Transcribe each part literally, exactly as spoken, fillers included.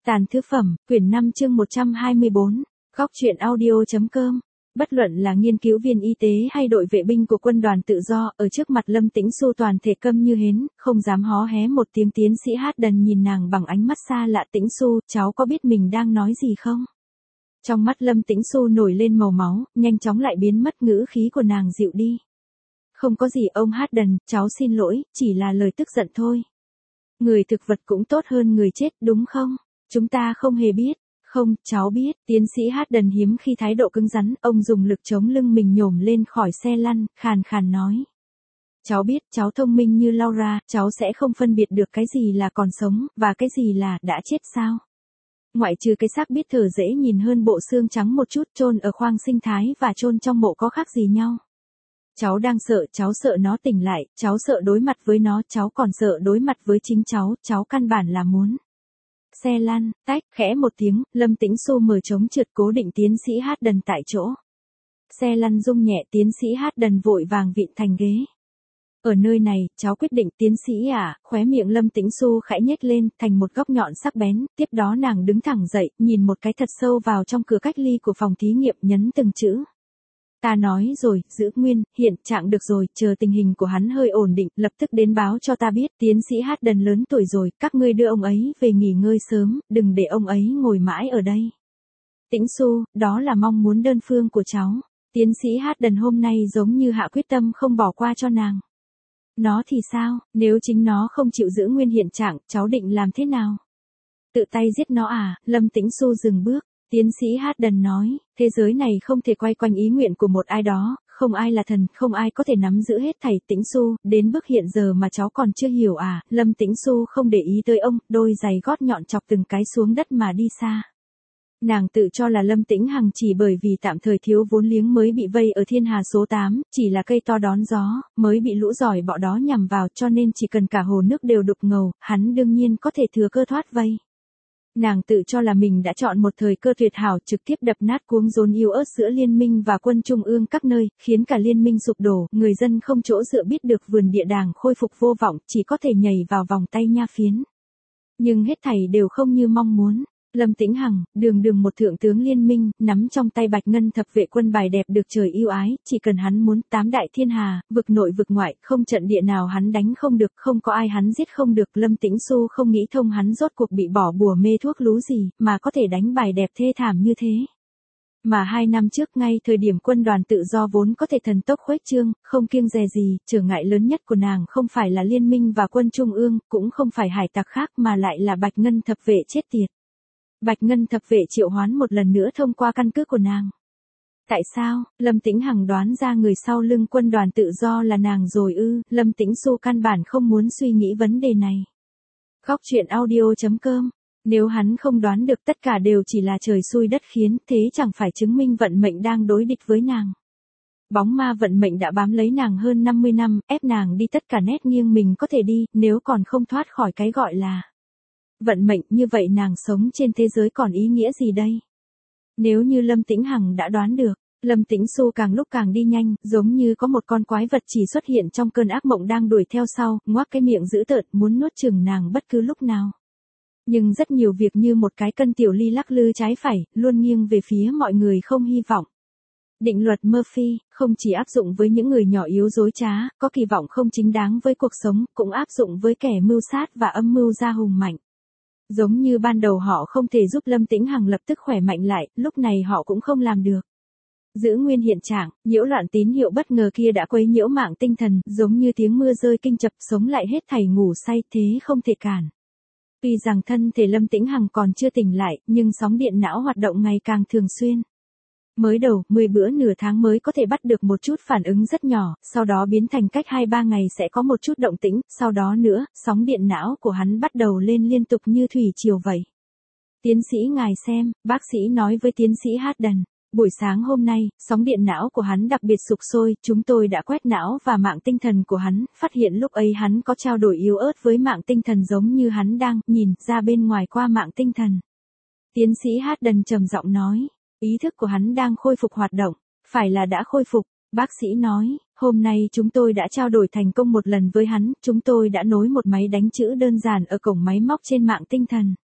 Tàn thứ phẩm, quyển năm chương một trăm hai mươi bốn, góc truyện audio.com. Bất luận là nghiên cứu viên y tế hay đội vệ binh của quân đoàn tự do, ở trước mặt Lâm Tĩnh Xu toàn thể câm như hến, không dám hó hé một tiếng. Tiến sĩ Harden nhìn nàng bằng ánh mắt xa lạ. Tĩnh Xu, cháu có biết mình đang nói gì không? Trong mắt Lâm Tĩnh Xu nổi lên màu máu, nhanh chóng lại biến mất, ngữ khí của nàng dịu đi. Không có gì ông Harden, cháu xin lỗi, chỉ là lời tức giận thôi. Người thực vật cũng tốt hơn người chết, đúng không? Chúng ta không hề biết. Không, cháu biết. Tiến sĩ Harden hiếm khi thái độ cứng rắn, ông dùng lực chống lưng mình nhổm lên khỏi xe lăn, khàn khàn nói. Cháu biết, cháu thông minh như Laura, cháu sẽ không phân biệt được cái gì là còn sống, và cái gì là đã chết sao. Ngoại trừ cái xác biết thở dễ nhìn hơn bộ xương trắng một chút, chôn ở khoang sinh thái và chôn trong mộ có khác gì nhau. Cháu đang sợ, cháu sợ nó tỉnh lại, cháu sợ đối mặt với nó, cháu còn sợ đối mặt với chính cháu, cháu căn bản là muốn. Xe lăn, tách, khẽ một tiếng, Lâm Tĩnh Xu mở trống trượt cố định tiến sĩ Harden tại chỗ. Xe lăn rung nhẹ, tiến sĩ Harden vội vàng vịn thành ghế. Ở nơi này, cháu quyết định. Tiến sĩ à, khóe miệng Lâm Tĩnh Xu khẽ nhếch lên, thành một góc nhọn sắc bén, tiếp đó nàng đứng thẳng dậy, nhìn một cái thật sâu vào trong cửa cách ly của phòng thí nghiệm, nhấn từng chữ. Ta nói rồi, giữ nguyên, hiện trạng được rồi, chờ tình hình của hắn hơi ổn định, lập tức đến báo cho ta biết. Tiến sĩ Harden lớn tuổi rồi, các ngươi đưa ông ấy về nghỉ ngơi sớm, đừng để ông ấy ngồi mãi ở đây. Tĩnh Xu, đó là mong muốn đơn phương của cháu. Tiến sĩ Harden hôm nay giống như hạ quyết tâm không bỏ qua cho nàng. Nó thì sao, nếu chính nó không chịu giữ nguyên hiện trạng, cháu định làm thế nào? Tự tay giết nó à? Lâm Tĩnh Xu dừng bước. Tiến sĩ Harden nói, thế giới này không thể quay quanh ý nguyện của một ai đó, không ai là thần, không ai có thể nắm giữ hết thảy. Tĩnh Xu, đến bước hiện giờ mà cháu còn chưa hiểu à? Lâm Tĩnh Xu không để ý tới ông, đôi giày gót nhọn chọc từng cái xuống đất mà đi xa. Nàng tự cho là Lâm Tĩnh Hằng chỉ bởi vì tạm thời thiếu vốn liếng mới bị vây ở thiên hà số tám, chỉ là cây to đón gió, mới bị lũ giỏi bọ đó nhằm vào, cho nên chỉ cần cả hồ nước đều đục ngầu, hắn đương nhiên có thể thừa cơ thoát vây. Nàng tự cho là mình đã chọn một thời cơ tuyệt hảo, trực tiếp đập nát cuống rốn yếu ớt giữa liên minh và quân trung ương các nơi, khiến cả liên minh sụp đổ, người dân không chỗ dựa, biết được vườn địa đàng khôi phục vô vọng, chỉ có thể nhảy vào vòng tay nha phiến. Nhưng hết thảy đều không như mong muốn. Lâm Tĩnh Hằng, đường đường một thượng tướng liên minh, nắm trong tay Bạch Ngân thập vệ quân bài đẹp được trời yêu ái, chỉ cần hắn muốn, tám đại thiên hà, vực nội vực ngoại, không trận địa nào hắn đánh không được, không có ai hắn giết không được. Lâm Tĩnh Xu không nghĩ thông hắn rốt cuộc bị bỏ bùa mê thuốc lú gì, mà có thể đánh bài đẹp thê thảm như thế. Mà hai năm trước, ngay thời điểm quân đoàn tự do vốn có thể thần tốc khuếch trương, không kiêng dè gì, trở ngại lớn nhất của nàng không phải là liên minh và quân trung ương, cũng không phải hải tặc khác, mà lại là Bạch Ngân thập vệ chết tiệt. Bạch Ngân thập vệ triệu hoán một lần nữa thông qua căn cứ của nàng. Tại sao? Lâm Tĩnh Hằng đoán ra người sau lưng quân đoàn tự do là nàng rồi ư? Lâm Tĩnh Xu căn bản không muốn suy nghĩ vấn đề này. Góc truyện audio.com. Nếu hắn không đoán được, tất cả đều chỉ là trời xui đất khiến, thế chẳng phải chứng minh vận mệnh đang đối địch với nàng. Bóng ma vận mệnh đã bám lấy nàng hơn năm mươi năm, ép nàng đi tất cả nét nghiêng mình có thể đi, nếu còn không thoát khỏi cái gọi là vận mệnh, như vậy nàng sống trên thế giới còn ý nghĩa gì đây? Nếu như Lâm Tĩnh Hằng đã đoán được, Lâm Tĩnh Xu càng lúc càng đi nhanh, giống như có một con quái vật chỉ xuất hiện trong cơn ác mộng đang đuổi theo sau, ngoác cái miệng dữ tợn, muốn nuốt chửng nàng bất cứ lúc nào. Nhưng rất nhiều việc như một cái cân tiểu ly lắc lư trái phải, luôn nghiêng về phía mọi người không hy vọng. Định luật Murphy, không chỉ áp dụng với những người nhỏ yếu dối trá, có kỳ vọng không chính đáng với cuộc sống, cũng áp dụng với kẻ mưu sát và âm mưu gia hùng mạnh. Giống như ban đầu họ không thể giúp Lâm Tĩnh Hằng lập tức khỏe mạnh lại, lúc này họ cũng không làm được. Giữ nguyên hiện trạng, nhiễu loạn tín hiệu bất ngờ kia đã quấy nhiễu mạng tinh thần, giống như tiếng mưa rơi kinh chập, sống lại hết thảy ngủ say, thế không thể cản. Tuy rằng thân thể Lâm Tĩnh Hằng còn chưa tỉnh lại, nhưng sóng điện não hoạt động ngày càng thường xuyên. Mới đầu, mười bữa nửa tháng mới có thể bắt được một chút phản ứng rất nhỏ, sau đó biến thành cách hai ba ngày sẽ có một chút động tĩnh, sau đó nữa, sóng điện não của hắn bắt đầu lên liên tục như thủy triều vậy. Tiến sĩ ngài xem, bác sĩ nói với tiến sĩ Harden. Buổi sáng hôm nay, sóng điện não của hắn đặc biệt sục sôi, chúng tôi đã quét não và mạng tinh thần của hắn, phát hiện lúc ấy hắn có trao đổi yếu ớt với mạng tinh thần giống như hắn đang nhìn ra bên ngoài qua mạng tinh thần. Tiến sĩ Harden trầm giọng nói. Ý thức của hắn đang khôi phục hoạt động, phải là đã khôi phục, bác sĩ nói, hôm nay chúng tôi đã trao đổi thành công một lần với hắn, chúng tôi đã nối một máy đánh chữ đơn giản ở cổng máy móc trên mạng tinh thần.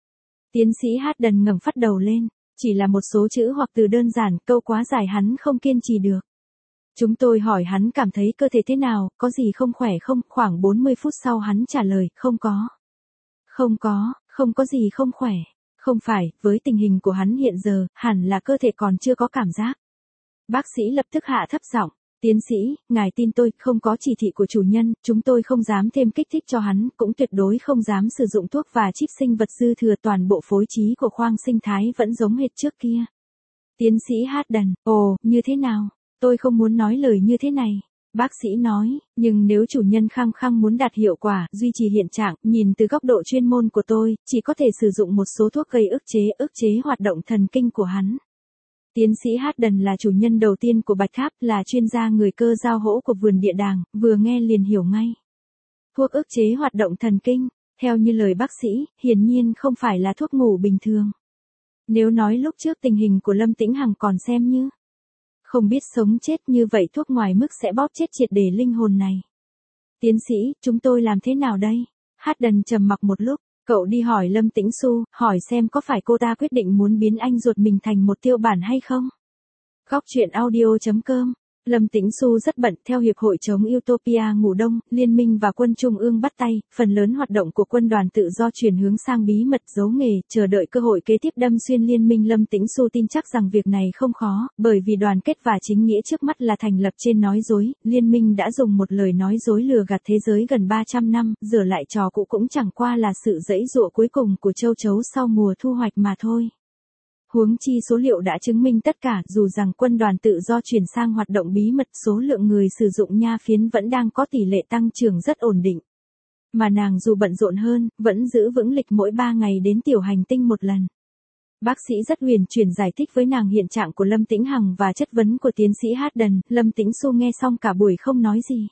Tiến sĩ Harden ngẩng phát đầu lên, chỉ là một số chữ hoặc từ đơn giản, câu quá dài hắn không kiên trì được. Chúng tôi hỏi hắn cảm thấy cơ thể thế nào, có gì không khỏe không, khoảng bốn mươi phút sau hắn trả lời, không có. Không có, không có gì không khỏe. Không phải, với tình hình của hắn hiện giờ, hẳn là cơ thể còn chưa có cảm giác. Bác sĩ lập tức hạ thấp giọng, tiến sĩ, ngài tin tôi, không có chỉ thị của chủ nhân, chúng tôi không dám thêm kích thích cho hắn, cũng tuyệt đối không dám sử dụng thuốc và chip sinh vật dư thừa, toàn bộ phối trí của khoang sinh thái vẫn giống hệt trước kia. Tiến sĩ Harden, ồ, như thế nào? Tôi không muốn nói lời như thế này. Bác sĩ nói, nhưng nếu chủ nhân khăng khăng muốn đạt hiệu quả, duy trì hiện trạng, nhìn từ góc độ chuyên môn của tôi, chỉ có thể sử dụng một số thuốc gây ức chế, ức chế hoạt động thần kinh của hắn. Tiến sĩ Harden là chủ nhân đầu tiên của Bạch Tháp, là chuyên gia người cơ giao hỗ của vườn địa đàng, vừa nghe liền hiểu ngay. Thuốc ức chế hoạt động thần kinh, theo như lời bác sĩ, hiển nhiên không phải là thuốc ngủ bình thường. Nếu nói lúc trước tình hình của Lâm Tĩnh Hằng còn xem như không biết sống chết, như vậy thuốc ngoài mức sẽ bóp chết triệt để linh hồn này. Tiến sĩ, chúng tôi làm thế nào đây? Harden trầm mặc một lúc, cậu đi hỏi Lâm Tĩnh Xu, hỏi xem có phải cô ta quyết định muốn biến anh ruột mình thành một tiêu bản hay không? Góc truyện audio chấm com. Lâm Tĩnh Xu rất bận, theo Hiệp hội chống Utopia ngủ đông, Liên minh và quân Trung ương bắt tay, phần lớn hoạt động của quân đoàn tự do chuyển hướng sang bí mật giấu nghề, chờ đợi cơ hội kế tiếp đâm xuyên liên minh. Lâm Tĩnh Xu tin chắc rằng việc này không khó, bởi vì đoàn kết và chính nghĩa trước mắt là thành lập trên nói dối, liên minh đã dùng một lời nói dối lừa gạt thế giới gần ba trăm năm, rửa lại trò cũ cũng chẳng qua là sự giãy giụa cuối cùng của châu chấu sau mùa thu hoạch mà thôi. Huống chi số liệu đã chứng minh tất cả, dù rằng quân đoàn tự do chuyển sang hoạt động bí mật, số lượng người sử dụng nha phiến vẫn đang có tỷ lệ tăng trưởng rất ổn định. Mà nàng dù bận rộn hơn, vẫn giữ vững lịch mỗi ba ngày đến tiểu hành tinh một lần. Bác sĩ rất huyền chuyển giải thích với nàng hiện trạng của Lâm Tĩnh Hằng và chất vấn của tiến sĩ Harden. Lâm Tĩnh Xu nghe xong cả buổi không nói gì.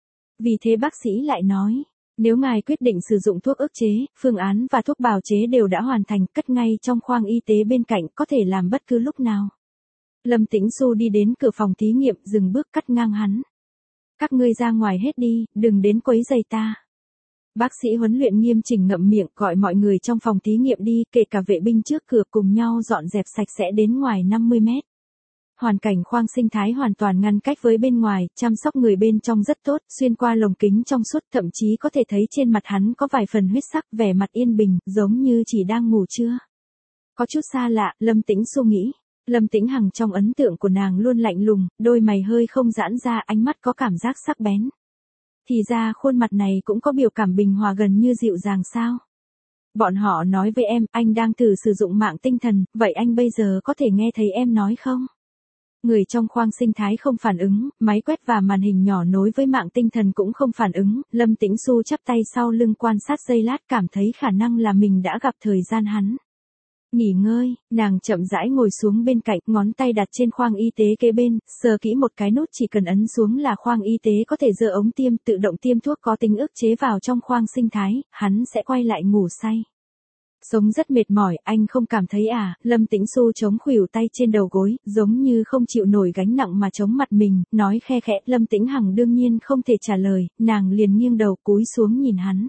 Vì thế bác sĩ lại nói, nếu ngài quyết định sử dụng thuốc ức chế, phương án và thuốc bào chế đều đã hoàn thành, cất ngay trong khoang y tế bên cạnh, có thể làm bất cứ lúc nào. Lâm Tĩnh Xu đi đến cửa phòng thí nghiệm, dừng bước cắt ngang hắn. Các ngươi ra ngoài hết đi, đừng đến quấy rầy ta. Bác sĩ huấn luyện nghiêm chỉnh ngậm miệng, gọi mọi người trong phòng thí nghiệm đi, kể cả vệ binh trước cửa, cùng nhau dọn dẹp sạch sẽ đến ngoài năm mươi mét. Hoàn cảnh khoang sinh thái hoàn toàn ngăn cách với bên ngoài, chăm sóc người bên trong rất tốt, xuyên qua lồng kính trong suốt, thậm chí có thể thấy trên mặt hắn có vài phần huyết sắc, vẻ mặt yên bình, giống như chỉ đang ngủ trưa. Có chút xa lạ, Lâm Tĩnh Xu nghĩ. Lâm Tĩnh Hằng trong ấn tượng của nàng luôn lạnh lùng, đôi mày hơi không giãn ra, ánh mắt có cảm giác sắc bén. Thì ra khuôn mặt này cũng có biểu cảm bình hòa gần như dịu dàng sao? Bọn họ nói với em, anh đang thử sử dụng mạng tinh thần, vậy anh bây giờ có thể nghe thấy em nói không? Người trong khoang sinh thái không phản ứng, máy quét và màn hình nhỏ nối với mạng tinh thần cũng không phản ứng, Lâm Tĩnh Xu chắp tay sau lưng quan sát giây lát, cảm thấy khả năng là mình đã gặp thời gian hắn. Nghỉ ngơi, nàng chậm rãi ngồi xuống bên cạnh, ngón tay đặt trên khoang y tế kế bên, sờ kỹ một cái nút, chỉ cần ấn xuống là khoang y tế có thể giơ ống tiêm, tự động tiêm thuốc có tính ức chế vào trong khoang sinh thái, hắn sẽ quay lại ngủ say. Sống rất mệt mỏi, anh không cảm thấy à? Lâm Tĩnh Xu chống khuỷu tay trên đầu gối, giống như không chịu nổi gánh nặng mà chống mặt mình, nói khe khẽ. Lâm Tĩnh Hằng đương nhiên không thể trả lời, nàng liền nghiêng đầu cúi xuống nhìn hắn.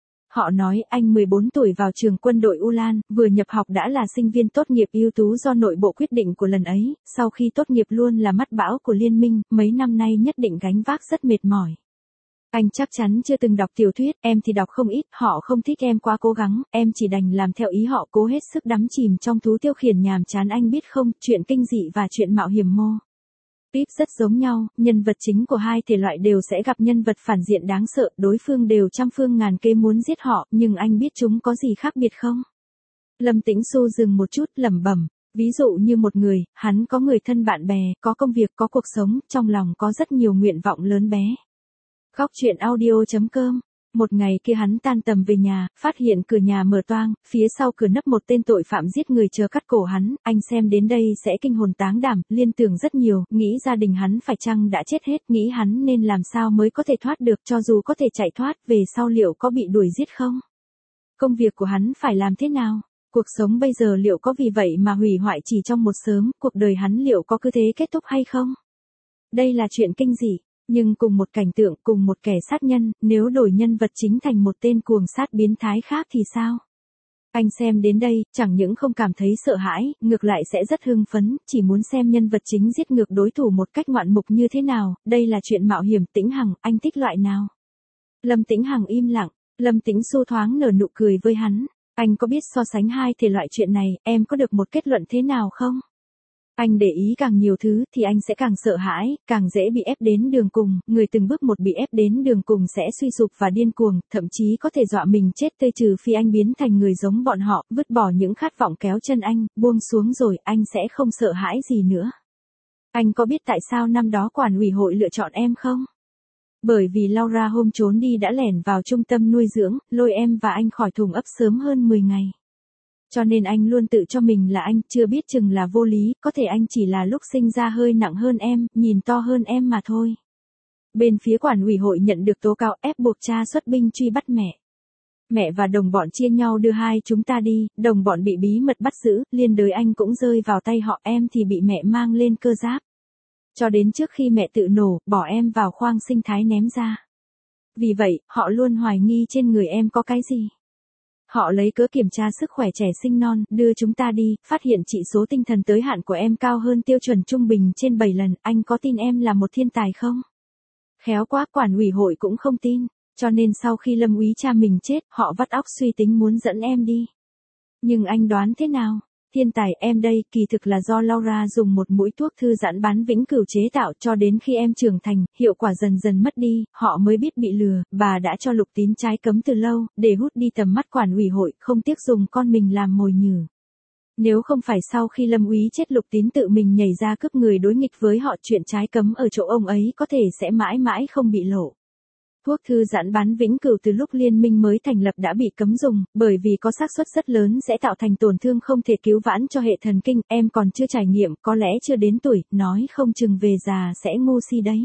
Họ nói anh mười bốn tuổi vào trường quân đội Ulan, vừa nhập học đã là sinh viên tốt nghiệp ưu tú do nội bộ quyết định của lần ấy, sau khi tốt nghiệp luôn là mắt bão của liên minh, mấy năm nay nhất định gánh vác rất mệt mỏi. Anh chắc chắn chưa từng đọc tiểu thuyết, em thì đọc không ít, họ không thích em quá cố gắng, em chỉ đành làm theo ý họ, cố hết sức đắm chìm trong thú tiêu khiển nhàm chán. Anh biết không, chuyện kinh dị và chuyện mạo hiểm mô típ rất giống nhau, nhân vật chính của hai thể loại đều sẽ gặp nhân vật phản diện đáng sợ, đối phương đều trăm phương ngàn kế muốn giết họ, nhưng anh biết chúng có gì khác biệt không? Lâm Tĩnh Xu dừng một chút, lẩm bẩm, ví dụ như một người, hắn có người thân bạn bè, có công việc, có cuộc sống, trong lòng có rất nhiều nguyện vọng lớn bé. Góc truyện audio chấm com. Một ngày kia hắn tan tầm về nhà, phát hiện cửa nhà mở toang, phía sau cửa nấp một tên tội phạm giết người chờ cắt cổ hắn, anh xem đến đây sẽ kinh hồn táng đảm, liên tưởng rất nhiều, nghĩ gia đình hắn phải chăng đã chết hết, nghĩ hắn nên làm sao mới có thể thoát được, cho dù có thể chạy thoát, về sau liệu có bị đuổi giết không? Công việc của hắn phải làm thế nào? Cuộc sống bây giờ liệu có vì vậy mà hủy hoại chỉ trong một sớm, cuộc đời hắn liệu có cứ thế kết thúc hay không? Đây là chuyện kinh dị. Nhưng cùng một cảnh tượng, cùng một kẻ sát nhân, nếu đổi nhân vật chính thành một tên cuồng sát biến thái khác thì sao? Anh xem đến đây, chẳng những không cảm thấy sợ hãi, ngược lại sẽ rất hưng phấn, chỉ muốn xem nhân vật chính giết ngược đối thủ một cách ngoạn mục như thế nào, đây là chuyện mạo hiểm. Tĩnh Hằng, anh thích loại nào? Lâm Tĩnh Hằng im lặng, Lâm Tĩnh Xu thoáng nở nụ cười với hắn, anh có biết so sánh hai thể loại chuyện này, em có được một kết luận thế nào không? Anh để ý càng nhiều thứ thì anh sẽ càng sợ hãi, càng dễ bị ép đến đường cùng, người từng bước một bị ép đến đường cùng sẽ suy sụp và điên cuồng, thậm chí có thể dọa mình chết tươi trừ phi anh biến thành người giống bọn họ, vứt bỏ những khát vọng kéo chân anh, buông xuống rồi anh sẽ không sợ hãi gì nữa. Anh có biết tại sao năm đó quản ủy hội lựa chọn em không? Bởi vì Laura hôm trốn đi đã lẻn vào trung tâm nuôi dưỡng, lôi em và anh khỏi thùng ấp sớm hơn mười ngày. Cho nên anh luôn tự cho mình là anh, chưa biết chừng là vô lý, có thể anh chỉ là lúc sinh ra hơi nặng hơn em, nhìn to hơn em mà thôi. Bên phía quản ủy hội nhận được tố cáo ép buộc cha xuất binh truy bắt mẹ. Mẹ và đồng bọn chia nhau đưa hai chúng ta đi, đồng bọn bị bí mật bắt giữ, liên đới anh cũng rơi vào tay họ, em thì bị mẹ mang lên cơ giáp. Cho đến trước khi mẹ tự nổ, bỏ em vào khoang sinh thái ném ra. Vì vậy, họ luôn hoài nghi trên người em có cái gì. Họ lấy cớ kiểm tra sức khỏe trẻ sinh non, đưa chúng ta đi, phát hiện chỉ số tinh thần tới hạn của em cao hơn tiêu chuẩn trung bình trên bảy lần, anh có tin em là một thiên tài không? Khéo quá, quản ủy hội cũng không tin, cho nên sau khi Lâm úy cha mình chết, họ vắt óc suy tính muốn dẫn em đi. Nhưng anh đoán thế nào? Thiên tài em đây kỳ thực là do Laura dùng một mũi thuốc thư giãn bán vĩnh cửu chế tạo, cho đến khi em trưởng thành, hiệu quả dần dần mất đi, họ mới biết bị lừa, bà đã cho Lục Tín trái cấm từ lâu, để hút đi tầm mắt quản ủy hội, không tiếc dùng con mình làm mồi nhử. Nếu không phải sau khi Lâm úy chết Lục Tín tự mình nhảy ra cướp người đối nghịch với họ, chuyện trái cấm ở chỗ ông ấy có thể sẽ mãi mãi không bị lộ. Thuốc thư giãn bán vĩnh cửu từ lúc liên minh mới thành lập đã bị cấm dùng, bởi vì có xác suất rất lớn sẽ tạo thành tổn thương không thể cứu vãn cho hệ thần kinh, em còn chưa trải nghiệm, có lẽ chưa đến tuổi, nói không chừng về già sẽ ngu si đấy.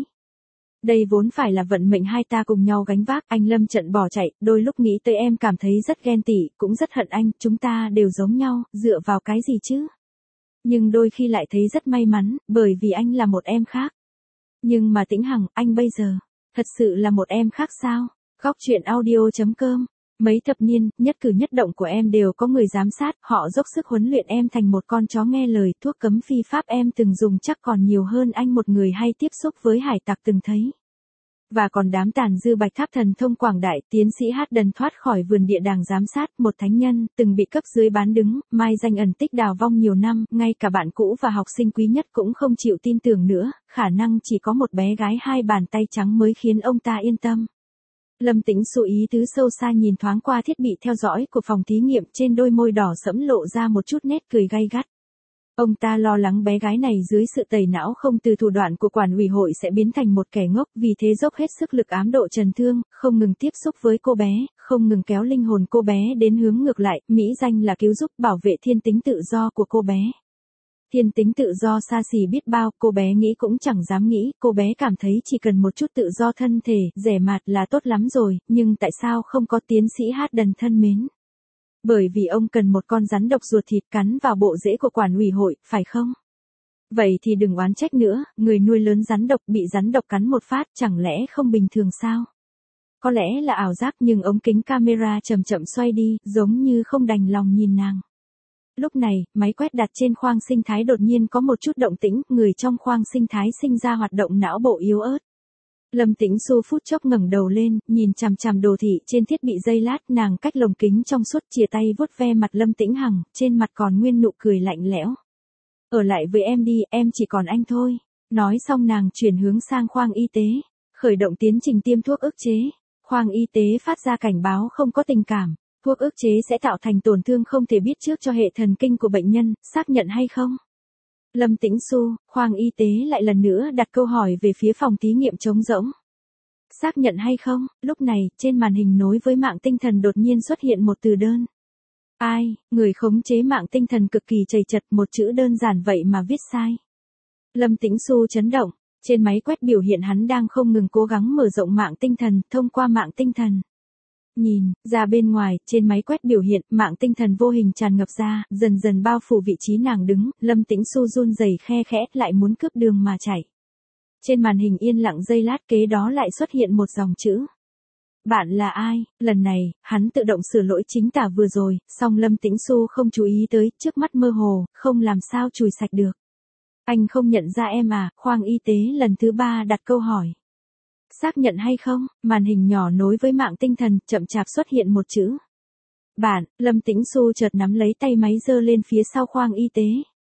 Đây vốn phải là vận mệnh hai ta cùng nhau gánh vác, anh Lâm Trận bỏ chạy, đôi lúc nghĩ tới em cảm thấy rất ghen tị, cũng rất hận anh, chúng ta đều giống nhau, dựa vào cái gì chứ? Nhưng đôi khi lại thấy rất may mắn, bởi vì anh là một em khác. Nhưng mà Tĩnh Hằng, anh bây giờ thật sự là một em khác sao? Góc truyện audio chấm com. Mấy thập niên, nhất cử nhất động của em đều có người giám sát, họ dốc sức huấn luyện em thành một con chó nghe lời, thuốc cấm phi pháp em từng dùng chắc còn nhiều hơn anh một người hay tiếp xúc với hải tặc từng thấy. Và còn đám tàn dư Bạch Tháp thần thông quảng đại, tiến sĩ Hát Đần thoát khỏi vườn địa đàng giám sát, một thánh nhân, từng bị cấp dưới bán đứng, mai danh ẩn tích đào vong nhiều năm, ngay cả bạn cũ và học sinh quý nhất cũng không chịu tin tưởng nữa, khả năng chỉ có một bé gái hai bàn tay trắng mới khiến ông ta yên tâm. Lâm Tĩnh Xu ý tứ sâu xa nhìn thoáng qua thiết bị theo dõi của phòng thí nghiệm, trên đôi môi đỏ sẫm lộ ra một chút nét cười gay gắt. Ông ta lo lắng bé gái này dưới sự tẩy não không từ thủ đoạn của quản ủy hội sẽ biến thành một kẻ ngốc, vì thế dốc hết sức lực ám độ trần thương, không ngừng tiếp xúc với cô bé, không ngừng kéo linh hồn cô bé đến hướng ngược lại, mỹ danh là cứu giúp bảo vệ thiên tính tự do của cô bé. Thiên tính tự do xa xỉ biết bao, cô bé nghĩ cũng chẳng dám nghĩ, cô bé cảm thấy chỉ cần một chút tự do thân thể, rẻ mạt là tốt lắm rồi, nhưng tại sao không có tiến sĩ Hát Đần thân mến? Bởi vì ông cần một con rắn độc ruột thịt cắn vào bộ rễ của quản ủy hội, phải không? Vậy thì đừng oán trách nữa, người nuôi lớn rắn độc bị rắn độc cắn một phát chẳng lẽ không bình thường sao? Có lẽ là ảo giác nhưng ống kính camera chậm chậm xoay đi, giống như không đành lòng nhìn nàng. Lúc này, máy quét đặt trên khoang sinh thái đột nhiên có một chút động tĩnh, người trong khoang sinh thái sinh ra hoạt động não bộ yếu ớt. Lâm Tĩnh Xu phút chốc ngẩng đầu lên, nhìn chằm chằm đồ thị trên thiết bị giây lát, nàng cách lồng kính trong suốt chìa tay vuốt ve mặt Lâm Tĩnh Hằng, trên mặt còn nguyên nụ cười lạnh lẽo. Ở lại với em đi, em chỉ còn anh thôi. Nói xong nàng chuyển hướng sang khoang y tế, khởi động tiến trình tiêm thuốc ức chế. Khoang y tế phát ra cảnh báo không có tình cảm, thuốc ức chế sẽ tạo thành tổn thương không thể biết trước cho hệ thần kinh của bệnh nhân, xác nhận hay không? Lâm Tĩnh Xu, khoang y tế lại lần nữa đặt câu hỏi về phía phòng thí nghiệm trống rỗng. Xác nhận hay không? Lúc này, trên màn hình nối với mạng tinh thần đột nhiên xuất hiện một từ đơn. Ai, người khống chế mạng tinh thần cực kỳ chầy chật, một chữ đơn giản vậy mà viết sai. Lâm Tĩnh Xu chấn động, trên máy quét biểu hiện hắn đang không ngừng cố gắng mở rộng mạng tinh thần, thông qua mạng tinh thần. Nhìn, ra bên ngoài, trên máy quét biểu hiện, mạng tinh thần vô hình tràn ngập ra, dần dần bao phủ vị trí nàng đứng, Lâm Tĩnh Xu run rẩy khe khẽ, lại muốn cướp đường mà chạy. Trên màn hình yên lặng giây lát kế đó lại xuất hiện một dòng chữ. Bạn là ai? Lần này, hắn tự động sửa lỗi chính tả vừa rồi, song Lâm Tĩnh Xu không chú ý tới, trước mắt mơ hồ, không làm sao chùi sạch được. Anh không nhận ra em à? Khoang y tế lần thứ ba đặt câu hỏi. Xác nhận hay không? Màn hình nhỏ nối với mạng tinh thần, chậm chạp xuất hiện một chữ. Bạn, Lâm Tĩnh Xu chợt nắm lấy tay máy giơ lên phía sau khoang y tế.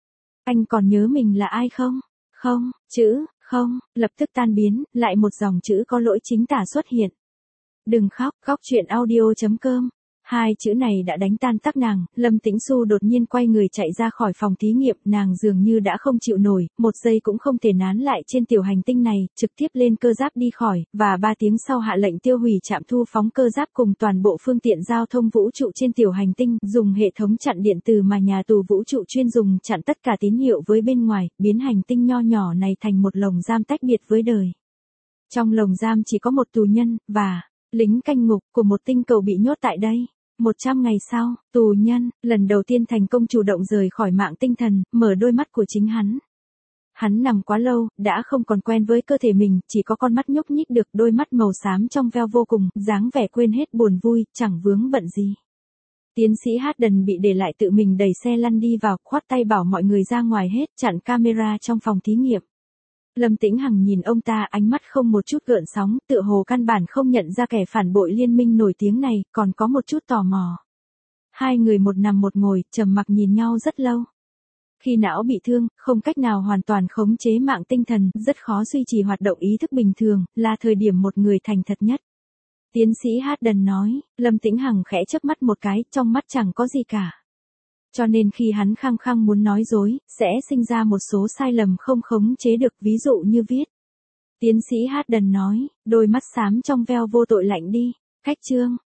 Anh còn nhớ mình là ai không? Không, chữ, không, lập tức tan biến, lại một dòng chữ có lỗi chính tả xuất hiện. Đừng khóc, khóc chuyện audio.com. Hai chữ này đã đánh tan tắc nàng, Lâm Tĩnh Xu đột nhiên quay người chạy ra khỏi phòng thí nghiệm, nàng dường như đã không chịu nổi, một giây cũng không thể nán lại trên tiểu hành tinh này, trực tiếp lên cơ giáp đi khỏi, và ba tiếng sau hạ lệnh tiêu hủy trạm thu phóng cơ giáp cùng toàn bộ phương tiện giao thông vũ trụ trên tiểu hành tinh, dùng hệ thống chặn điện từ mà nhà tù vũ trụ chuyên dùng chặn tất cả tín hiệu với bên ngoài, biến hành tinh nho nhỏ này thành một lồng giam tách biệt với đời. Trong lồng giam chỉ có một tù nhân, và lính canh ngục của một tinh cầu bị nhốt tại đây. Một trăm ngày sau, tù nhân, lần đầu tiên thành công chủ động rời khỏi mạng tinh thần, mở đôi mắt của chính hắn. Hắn nằm quá lâu, đã không còn quen với cơ thể mình, chỉ có con mắt nhúc nhích được, đôi mắt màu xám trong veo vô cùng, dáng vẻ quên hết buồn vui, chẳng vướng bận gì. Tiến sĩ Harden bị để lại tự mình đẩy xe lăn đi vào, khoát tay bảo mọi người ra ngoài hết, chặn camera trong phòng thí nghiệm. Lâm Tĩnh Hằng nhìn ông ta, ánh mắt không một chút gợn sóng, tựa hồ căn bản không nhận ra kẻ phản bội liên minh nổi tiếng này, còn có một chút tò mò. Hai người một nằm một ngồi, trầm mặc nhìn nhau rất lâu. Khi não bị thương, không cách nào hoàn toàn khống chế mạng tinh thần, rất khó duy trì hoạt động ý thức bình thường, là thời điểm một người thành thật nhất. Tiến sĩ Harden nói, Lâm Tĩnh Hằng khẽ chớp mắt một cái, trong mắt chẳng có gì cả. Cho nên khi hắn khăng khăng muốn nói dối, sẽ sinh ra một số sai lầm không khống chế được, ví dụ như viết. Tiến sĩ Harden nói, đôi mắt xám trong veo vô tội lạnh đi. Cách chương.